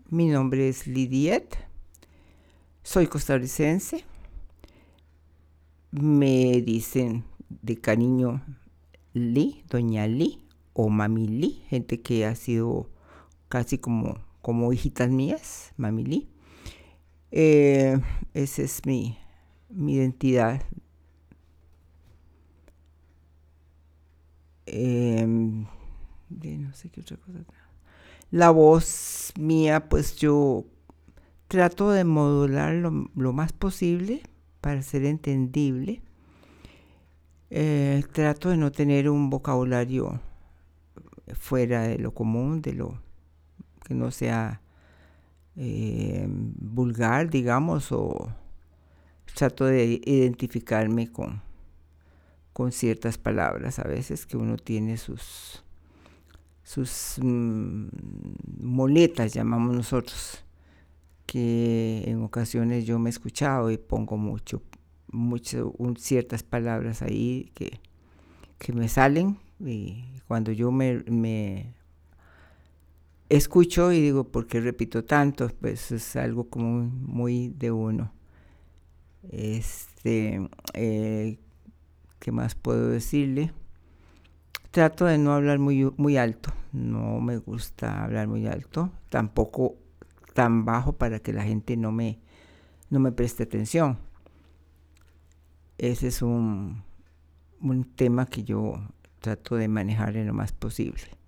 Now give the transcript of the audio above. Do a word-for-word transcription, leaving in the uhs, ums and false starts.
Mi nombre es Lidiet, soy costarricense. Me dicen de cariño Li, Doña Li o Mami Li, gente que ha sido casi como, como hijitas mías, Mami Li. Eh, esa es mi, mi identidad. Eh, de no sé qué otra cosa. La voz mía, pues yo trato de modular lo, lo más posible para ser entendible. Eh, trato de no tener un vocabulario fuera de lo común, de lo que no sea eh, vulgar, digamos, o trato de identificarme con, con ciertas palabras a veces que uno tiene sus sus mmm, moletas, llamamos nosotros, que en ocasiones yo me he escuchado y pongo mucho, mucho un, ciertas palabras ahí que, que me salen, y cuando yo me, me escucho y digo, ¿por qué repito tanto? Pues es algo como muy de uno. Este, eh, ¿qué más puedo decirle? Trato de no hablar muy, muy alto, no me gusta hablar muy alto, tampoco tan bajo para que la gente no me, no me preste atención. Ese es un, un tema que yo trato de manejar en lo más posible.